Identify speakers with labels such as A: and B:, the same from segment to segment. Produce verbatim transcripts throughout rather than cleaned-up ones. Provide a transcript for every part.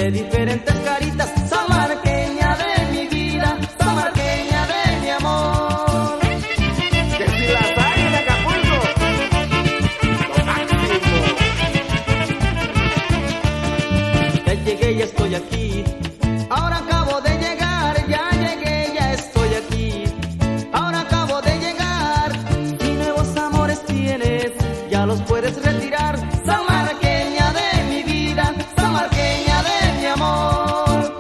A: de diferentes caritas. Samarqueña de mi vida, samarqueña de mi amor.
B: Que si las hay en Acapulco, lo máximo.
A: Ya llegué, ya estoy aquí. Ahora acabo de llegar, ya llegué, ya estoy aquí. Ahora acabo de llegar. Si nuevos amores tienes, ya los puedes retirar. Samarqueña de mi vida, samarqueña de mi amor.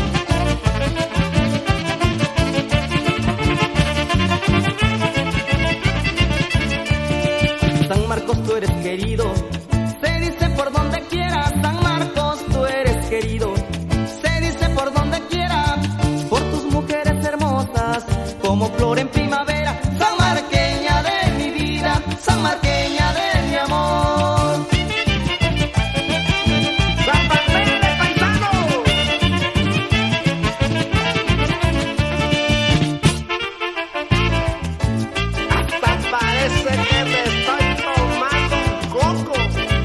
A: San Marcos, tú eres querido, se dice por donde quiera. San Marcos, tú eres querido, se dice por donde quiera. Por tus mujeres hermosas, como flor en primavera. Samarqueña de mi vida, samarqueña de mi amor.
B: ¡San Bartolomé de paisano! Hasta parece que me estoy tomando un coco.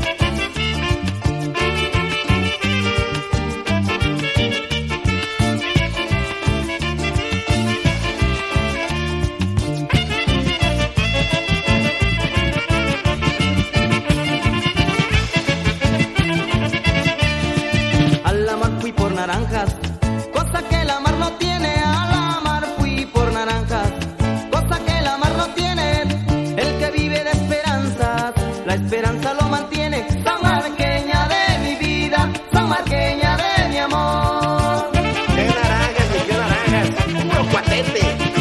A: A la mar fui por naranjas, cosa que la mar no tiene. A la mar fui por naranjas, cosa que la mar no tiene. El que vive de esperanzas, la esperanza lo mantiene. Samarqueña de mi vida, samarqueña de mi amor.
B: ¡Qué naranjas, ni qué naranjas! ¡Puro cuatete!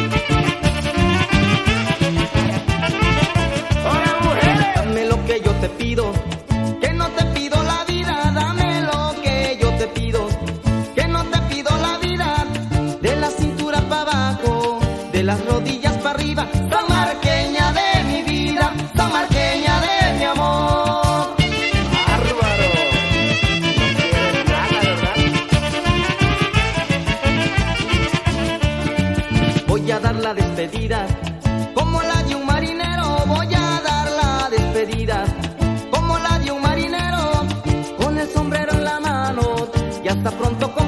B: ¡Hola, mujeres!
A: Dame lo que yo te pido, que no te pido la vida. Dame lo que yo te pido, que no te pido la vida. De la cintura para abajo, de las rodillas para arriba. Samarqueña de mi vida, samarqueña de mi amor.
B: ¡Bárbaro! No quieren nada, ¿verdad?
A: Voy a dar la despedida, como la de un marinero. Voy a dar la despedida, como la de un marinero. Con el sombrero en la mano, y hasta pronto.